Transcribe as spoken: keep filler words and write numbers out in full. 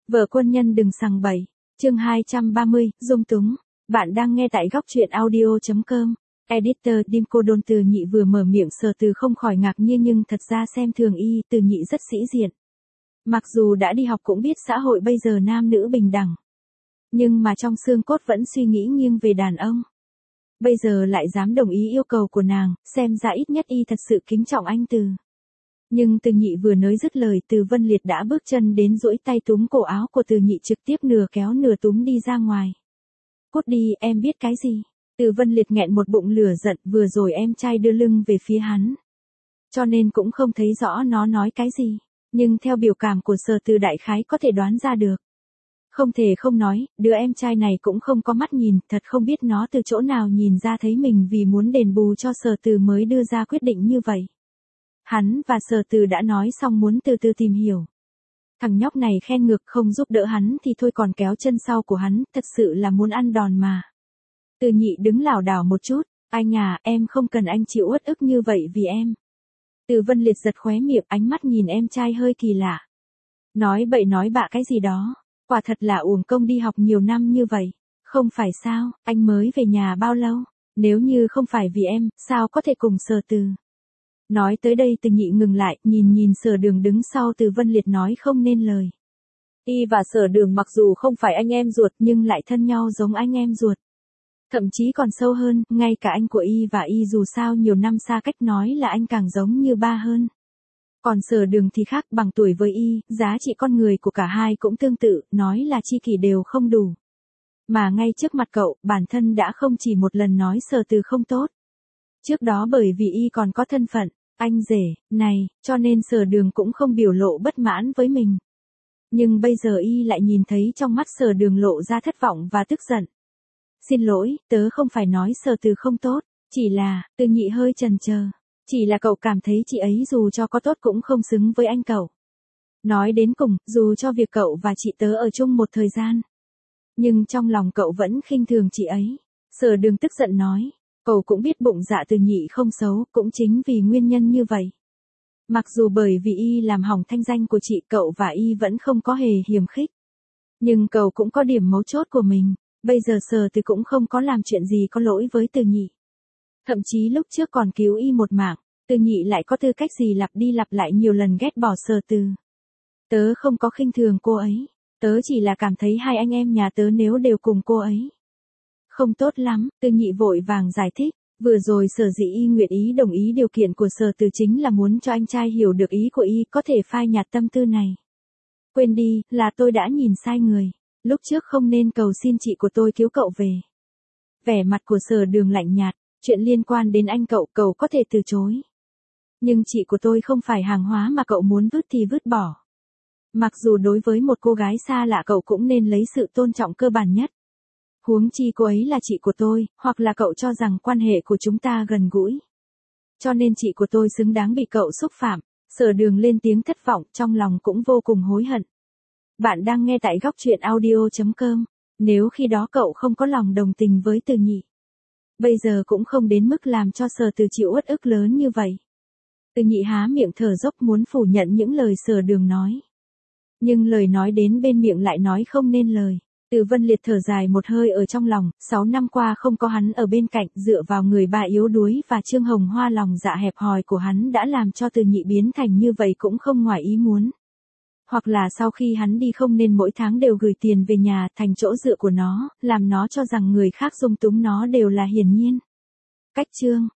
Vợ quân nhân đừng sằng bậy. Chương hai trăm ba mươi, dung túng. Bạn đang nghe tại góc truyện audio chấm com. Editor Dimco Đôn. Từ Nhị vừa mở miệng Sở Từ không khỏi ngạc nhiên, nhưng thật ra xem thường y, Từ Nhị rất sĩ diện. Mặc dù đã đi học cũng biết xã hội bây giờ nam nữ bình đẳng, nhưng mà trong xương cốt vẫn suy nghĩ nghiêng về đàn ông. Bây giờ lại dám đồng ý yêu cầu của nàng, xem ra ít nhất y thật sự kính trọng anh Từ. Nhưng Từ Nhị vừa nói dứt lời, Từ Vân Liệt đã bước chân đến, duỗi tay túm cổ áo của Từ Nhị, trực tiếp nửa kéo nửa túm đi ra ngoài. Cút đi, em biết cái gì? Từ Vân Liệt nghẹn một bụng lửa giận, vừa rồi em trai đưa lưng về phía hắn, cho nên cũng không thấy rõ nó nói cái gì. Nhưng theo biểu cảm của Sở Từ đại khái có thể đoán ra được. Không thể không nói, đứa em trai này cũng không có mắt nhìn, thật không biết nó từ chỗ nào nhìn ra thấy mình vì muốn đền bù cho Sở Từ mới đưa ra quyết định như vậy. Hắn và Sở Từ đã nói xong muốn từ từ tìm hiểu. Thằng nhóc này khen ngược không giúp đỡ hắn thì thôi còn kéo chân sau của hắn, thật sự là muốn ăn đòn mà. Từ Nhị đứng lảo đảo một chút, anh à, em không cần anh chịu uất ức như vậy vì em. Từ Vân Liệt giật khóe miệng, ánh mắt nhìn em trai hơi kỳ lạ. Nói bậy nói bạ cái gì đó, quả thật là uổng công đi học nhiều năm như vậy. Không phải sao, anh mới về nhà bao lâu, nếu như không phải vì em, sao có thể cùng Sở Từ. Nói tới đây Từ Nhị ngừng lại, nhìn nhìn Sở Đường đứng sau Từ Vân Liệt nói không nên lời. Y và Sở Đường mặc dù không phải anh em ruột nhưng lại thân nhau giống anh em ruột. Thậm chí còn sâu hơn, ngay cả anh của Y và Y dù sao nhiều năm xa cách nói là anh càng giống như ba hơn. Còn Sở Đường thì khác, bằng tuổi với Y, giá trị con người của cả hai cũng tương tự, nói là chi kỷ đều không đủ. Mà ngay trước mặt cậu, bản thân đã không chỉ một lần nói Sở Từ không tốt. Trước đó bởi vì Y còn có thân phận anh rể này, cho nên Sở Đường cũng không biểu lộ bất mãn với mình. Nhưng bây giờ Y lại nhìn thấy trong mắt Sở Đường lộ ra thất vọng và tức giận. Xin lỗi, tớ không phải nói Sở Từ không tốt, chỉ là, Từ Nhị hơi chần chờ, chỉ là cậu cảm thấy chị ấy dù cho có tốt cũng không xứng với anh cậu. Nói đến cùng, dù cho việc cậu và chị tớ ở chung một thời gian, nhưng trong lòng cậu vẫn khinh thường chị ấy. Sở Đường tức giận nói. Cậu cũng biết bụng dạ Từ Nhị không xấu, cũng chính vì nguyên nhân như vậy. Mặc dù bởi vì Y làm hỏng thanh danh của chị, cậu và Y vẫn không có hề hiềm khích. Nhưng cậu cũng có điểm mấu chốt của mình, bây giờ Sở Từ cũng không có làm chuyện gì có lỗi với Từ Nhị. Thậm chí lúc trước còn cứu Y một mạng, Từ Nhị lại có tư cách gì lặp đi lặp lại nhiều lần ghét bỏ Sở Từ. Tớ không có khinh thường cô ấy, tớ chỉ là cảm thấy hai anh em nhà tớ nếu đều cùng cô ấy không tốt lắm. Từ Nhị vội vàng giải thích, vừa rồi sở dĩ Y nguyện ý đồng ý điều kiện của Sở Từ chính là muốn cho anh trai hiểu được ý của Y, có thể phai nhạt tâm tư này. Quên đi, là tôi đã nhìn sai người, lúc trước không nên cầu xin chị của tôi cứu cậu về. Vẻ mặt của Sở Đường lạnh nhạt, chuyện liên quan đến anh cậu, cậu có thể từ chối. Nhưng chị của tôi không phải hàng hóa mà cậu muốn vứt thì vứt bỏ. Mặc dù đối với một cô gái xa lạ cậu cũng nên lấy sự tôn trọng cơ bản nhất. Huống chi cô ấy là chị của tôi, hoặc là cậu cho rằng quan hệ của chúng ta gần gũi, cho nên chị của tôi xứng đáng bị cậu xúc phạm. Sở Đường lên tiếng thất vọng, trong lòng cũng vô cùng hối hận. Bạn đang nghe tại góc truyện audio chấm com. Nếu khi đó cậu không có lòng đồng tình với Từ Nhị, bây giờ cũng không đến mức làm cho Sở Từ chịu uất ức lớn như vậy. Từ Nhị há miệng thở dốc muốn phủ nhận những lời Sở Đường nói, nhưng lời nói đến bên miệng lại nói không nên lời. Từ Vân Liệt thở dài một hơi ở trong lòng, sáu năm qua không có hắn ở bên cạnh, dựa vào người bà yếu đuối và Trương Hồng Hoa lòng dạ hẹp hòi của hắn đã làm cho Từ Nhị biến thành như vậy cũng không ngoài ý muốn. Hoặc là sau khi hắn đi không nên mỗi tháng đều gửi tiền về nhà thành chỗ dựa của nó, làm nó cho rằng người khác dung túng nó đều là hiển nhiên. Cách chương